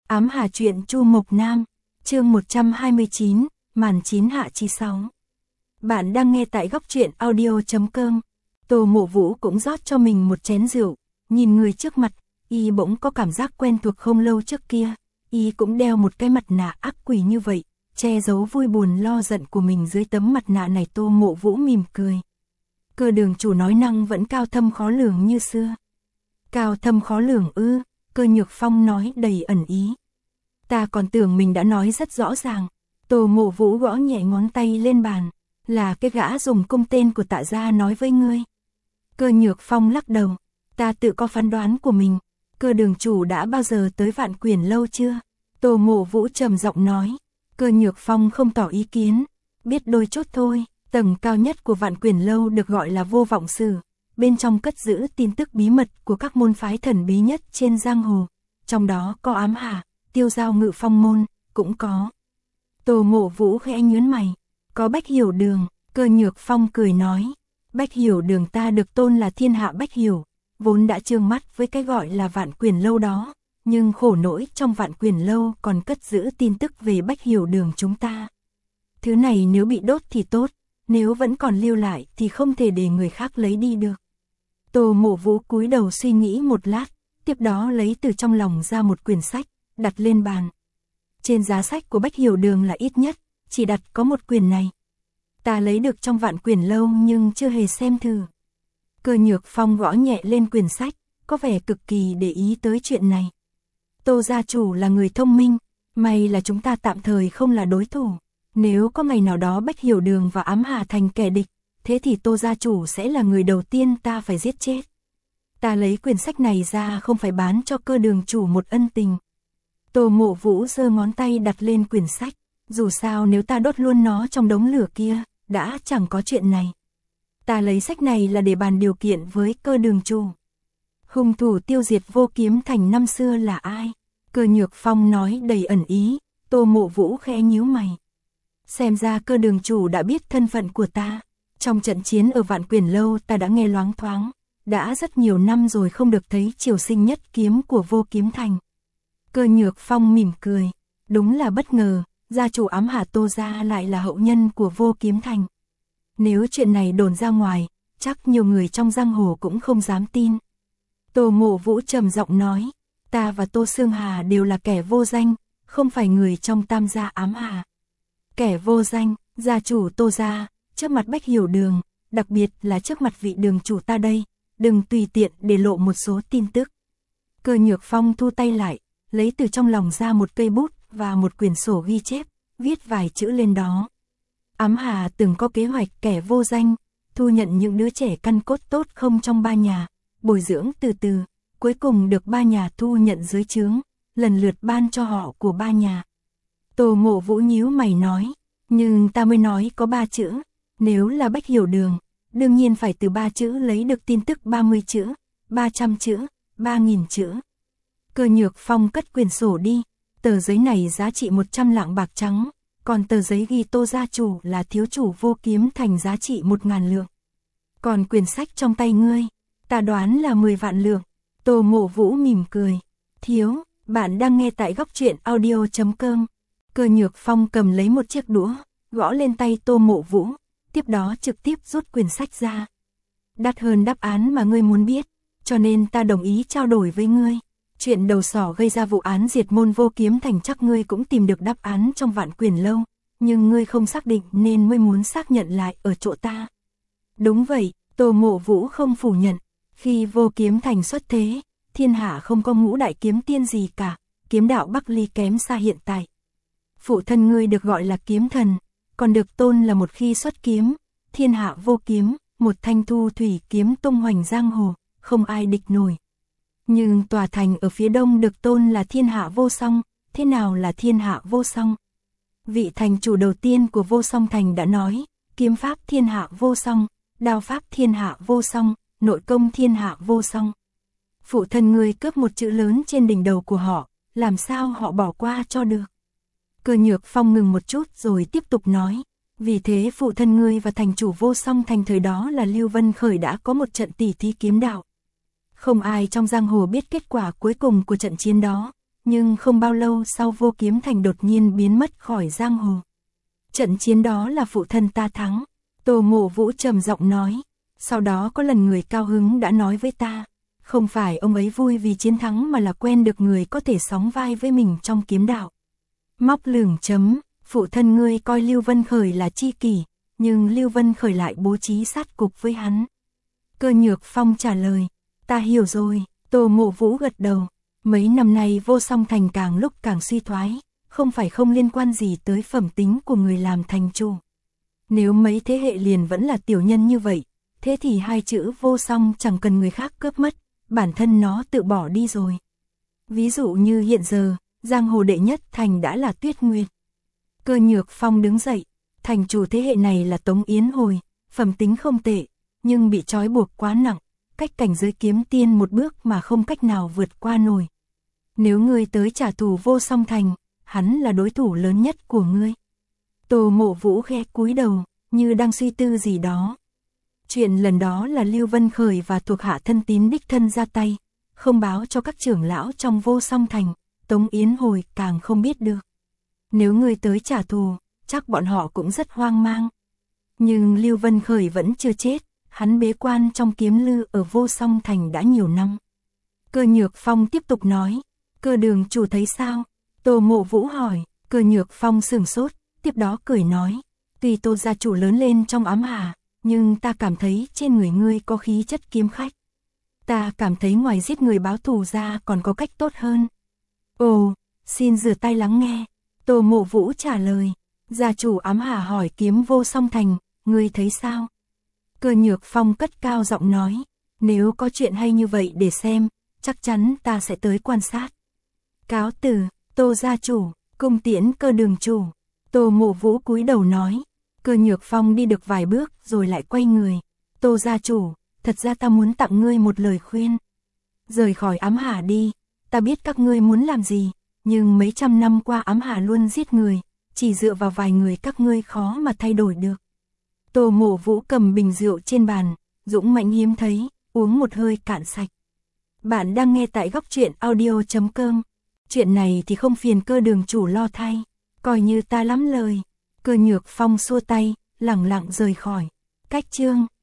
Ám Hà truyện Chu Mộc Nam, chương 129, màn 9 hạ chi 6. Bạn đang nghe tại góc truyện audio.com. Tô Mộ Vũ cũng rót cho mình một chén rượu, nhìn người trước mặt, y bỗng có cảm giác quen thuộc không lâu trước kia, y cũng đeo một cái mặt nạ ác quỷ như vậy, che giấu vui buồn lo giận của mình dưới tấm mặt nạ này. Tô Mộ Vũ mỉm cười. Cơ đường chủ nói năng vẫn cao thâm khó lường như xưa. Cao thâm khó lường ư? Cơ Nhược Phong nói đầy ẩn ý. Ta còn tưởng mình đã nói rất rõ ràng. Tô Mộ Vũ gõ nhẹ ngón tay lên bàn. Là cái gã dùng cung tên của Tạ gia nói với ngươi. Cơ Nhược Phong lắc đầu. Ta tự có phán đoán của mình. Cơ đường chủ đã bao giờ tới Vạn Quyển lâu chưa? Tô Mộ Vũ trầm giọng nói. Cơ Nhược Phong không tỏ ý kiến. Biết đôi chút thôi. Tầng cao nhất của Vạn Quyển lâu được gọi là Vô Vọng Sử. Bên trong cất giữ tin tức bí mật của các môn phái thần bí nhất trên giang hồ. Trong đó có Ám Hà, Tiêu Giao Ngự Phong môn, cũng có. Tô Mộ Vũ khẽ nhướng mày. Có Bách Hiểu Đường. Cơ Nhược Phong cười nói. Bách Hiểu Đường ta được tôn là thiên hạ Bách Hiểu, vốn đã trương mắt với cái gọi là Vạn Quyển lâu đó. Nhưng khổ nỗi trong Vạn Quyển lâu còn cất giữ tin tức về Bách Hiểu Đường chúng ta. Thứ này nếu bị đốt thì tốt, nếu vẫn còn lưu lại thì không thể để người khác lấy đi được. Tô Mộ Vũ cúi đầu suy nghĩ một lát, tiếp đó lấy từ trong lòng ra một quyển sách, đặt lên bàn. Trên giá sách của Bách Hiểu Đường là ít nhất, chỉ đặt có một quyển này. Ta lấy được trong Vạn Quyển lâu nhưng chưa hề xem thử. Cơ Nhược Phong gõ nhẹ lên quyển sách, có vẻ cực kỳ để ý tới chuyện này. Tô gia chủ là người thông minh, may là chúng ta tạm thời không là đối thủ. Nếu có ngày nào đó Bách Hiểu Đường và Ám Hà thành kẻ địch, thế thì Tô gia chủ sẽ là người đầu tiên ta phải giết chết. Ta lấy quyển sách này ra không phải bán cho Cơ đường chủ một ân tình. Tô Mộ Vũ giơ ngón tay đặt lên quyển sách. Dù sao nếu ta đốt luôn nó trong đống lửa kia, đã chẳng có chuyện này. Ta lấy sách này là để bàn điều kiện với Cơ đường chủ. Hung thủ tiêu diệt Vô Kiếm Thành năm xưa là ai? Cơ Nhược Phong nói đầy ẩn ý. Tô Mộ Vũ khẽ nhíu mày. Xem ra Cơ đường chủ đã biết thân phận của ta. Trong trận chiến ở Vạn Quyển lâu ta đã nghe loáng thoáng. Đã rất nhiều năm rồi không được thấy triều sinh nhất kiếm của Vô Kiếm Thành. Cơ Nhược Phong mỉm cười. Đúng là bất ngờ, gia chủ Ám Hà Tô gia lại là hậu nhân của Vô Kiếm Thành. Nếu chuyện này đồn ra ngoài, chắc nhiều người trong giang hồ cũng không dám tin. Tô Mộ Vũ trầm giọng nói. Ta và Tô Sương Hà đều là kẻ vô danh, không phải người trong Tam gia Ám Hà. Kẻ vô danh, gia chủ Tô gia, trước mặt Bách Hiểu Đường, đặc biệt là trước mặt vị đường chủ ta đây, đừng tùy tiện để lộ một số tin tức. Cơ Nhược Phong thu tay lại, lấy từ trong lòng ra một cây bút và một quyển sổ ghi chép, viết vài chữ lên đó. Ám Hà từng có kế hoạch kẻ vô danh, thu nhận những đứa trẻ căn cốt tốt không trong ba nhà, bồi dưỡng từ từ, cuối cùng được ba nhà thu nhận dưới trướng, lần lượt ban cho họ của ba nhà. Tô Mộ Vũ nhíu mày nói, nhưng ta mới nói có 3 chữ, nếu là Bách Hiểu Đường, đương nhiên phải từ 3 chữ lấy được tin tức 30 chữ, 300 chữ, 3.000 chữ. Cơ Nhược Phong cất quyển sổ đi, tờ giấy này giá trị 100 lạng bạc trắng, còn tờ giấy ghi Tô gia chủ là thiếu chủ Vô Kiếm Thành giá trị 1.000 lượng. Còn quyển sách trong tay ngươi, ta đoán là 10 vạn lượng. Tô Mộ Vũ mỉm cười. Thiếu, bạn đang nghe tại góc truyện audio.com. Cơ Nhược Phong cầm lấy một chiếc đũa, gõ lên tay Tô Mộ Vũ, tiếp đó trực tiếp rút quyển sách ra. Đắt hơn đáp án mà ngươi muốn biết, cho nên ta đồng ý trao đổi với ngươi. Chuyện đầu sỏ gây ra vụ án diệt môn Vô Kiếm Thành chắc ngươi cũng tìm được đáp án trong Vạn Quyển lâu, nhưng ngươi không xác định nên mới muốn xác nhận lại ở chỗ ta. Đúng vậy, Tô Mộ Vũ không phủ nhận. Khi Vô Kiếm Thành xuất thế, thiên hạ không có ngũ đại kiếm tiên gì cả, kiếm đạo Bắc Ly kém xa hiện tại. Phụ thân ngươi được gọi là kiếm thần, còn được tôn là một khi xuất kiếm, thiên hạ vô kiếm, một thanh thu thủy kiếm tung hoành giang hồ, không ai địch nổi. Nhưng tòa thành ở phía đông được tôn là thiên hạ vô song, thế nào là thiên hạ vô song? Vị thành chủ đầu tiên của Vô Song Thành đã nói, kiếm pháp thiên hạ vô song, đao pháp thiên hạ vô song, nội công thiên hạ vô song. Phụ thân ngươi cướp một chữ lớn trên đỉnh đầu của họ, làm sao họ bỏ qua cho được? Cơ Nhược Phong ngừng một chút rồi tiếp tục nói, vì thế phụ thân ngươi và thành chủ Vô Song Thành thời đó là Lưu Vân Khởi đã có một trận tỉ thí kiếm đạo. Không ai trong giang hồ biết kết quả cuối cùng của trận chiến đó, nhưng không bao lâu sau Vô Kiếm Thành đột nhiên biến mất khỏi giang hồ. Trận chiến đó là phụ thân ta thắng, Tô Mộ Vũ trầm giọng nói. Sau đó có lần người cao hứng đã nói với ta, không phải ông ấy vui vì chiến thắng mà là quen được người có thể sóng vai với mình trong kiếm đạo. Móc lửng chấm, phụ thân ngươi coi Lưu Vân Khởi là tri kỷ, nhưng Lưu Vân Khởi lại bố trí sát cục với hắn. Cơ Nhược Phong trả lời, ta hiểu rồi, Tô Mộ Vũ gật đầu. Mấy năm nay Vô Song Thành càng lúc càng suy thoái, không phải không liên quan gì tới phẩm tính của người làm thành chủ. Nếu mấy thế hệ liền vẫn là tiểu nhân như vậy, thế thì hai chữ Vô Song chẳng cần người khác cướp mất, bản thân nó tự bỏ đi rồi. Ví dụ như hiện giờ, giang hồ đệ nhất thành đã là Tuyết Nguyệt. Cơ Nhược Phong đứng dậy, thành chủ thế hệ này là Tống Yến Hồi, phẩm tính không tệ, nhưng bị trói buộc quá nặng, cách cảnh giới kiếm tiên một bước mà không cách nào vượt qua nổi. Nếu ngươi tới trả thù Vô Song Thành, hắn là đối thủ lớn nhất của ngươi. Tô Mộ Vũ khẽ cúi đầu, như đang suy tư gì đó. Chuyện lần đó là Lưu Vân Khởi và thuộc hạ thân tín đích thân ra tay, không báo cho các trưởng lão trong Vô Song Thành, Tống Yến Hồi càng không biết được. Nếu ngươi tới trả thù, chắc bọn họ cũng rất hoang mang. Nhưng Lưu Vân Khởi vẫn chưa chết, hắn bế quan trong kiếm lư ở Vô Song Thành đã nhiều năm. Cơ Nhược Phong tiếp tục nói, Cơ đường chủ thấy sao? Tô Mộ Vũ hỏi. Cơ Nhược Phong sửng sốt, tiếp đó cười nói, tuy Tô gia chủ lớn lên trong ám hà, nhưng ta cảm thấy trên người ngươi có khí chất kiếm khách. Ta cảm thấy ngoài giết người báo thù ra còn có cách tốt hơn. Ồ, xin rửa tay lắng nghe. Tô Mộ Vũ trả lời. Gia chủ ám hà hỏi kiếm Vô Song Thành, ngươi thấy sao? Cơ Nhược Phong cất cao giọng nói, nếu có chuyện hay như vậy để xem, chắc chắn ta sẽ tới quan sát. Cáo từ, Tô gia chủ, cung tiễn Cơ đường chủ. Tô Mộ Vũ cúi đầu nói. Cơ Nhược Phong đi được vài bước rồi lại quay người. Tô gia chủ, thật ra ta muốn tặng ngươi một lời khuyên. Rời khỏi ám hà đi, ta biết các ngươi muốn làm gì, nhưng mấy trăm năm qua ám hà luôn giết người, chỉ dựa vào vài người các ngươi khó mà thay đổi được. Tô Mộ Vũ cầm bình rượu trên bàn, dũng mãnh hiếm thấy, uống một hơi cạn sạch. Bạn đang nghe tại Góc Truyện Audio.com. Chuyện này thì không phiền Cơ đường chủ lo thay, coi như ta lắm lời. Cơ Nhược Phong xua tay, lẳng lặng rời khỏi. Cách chương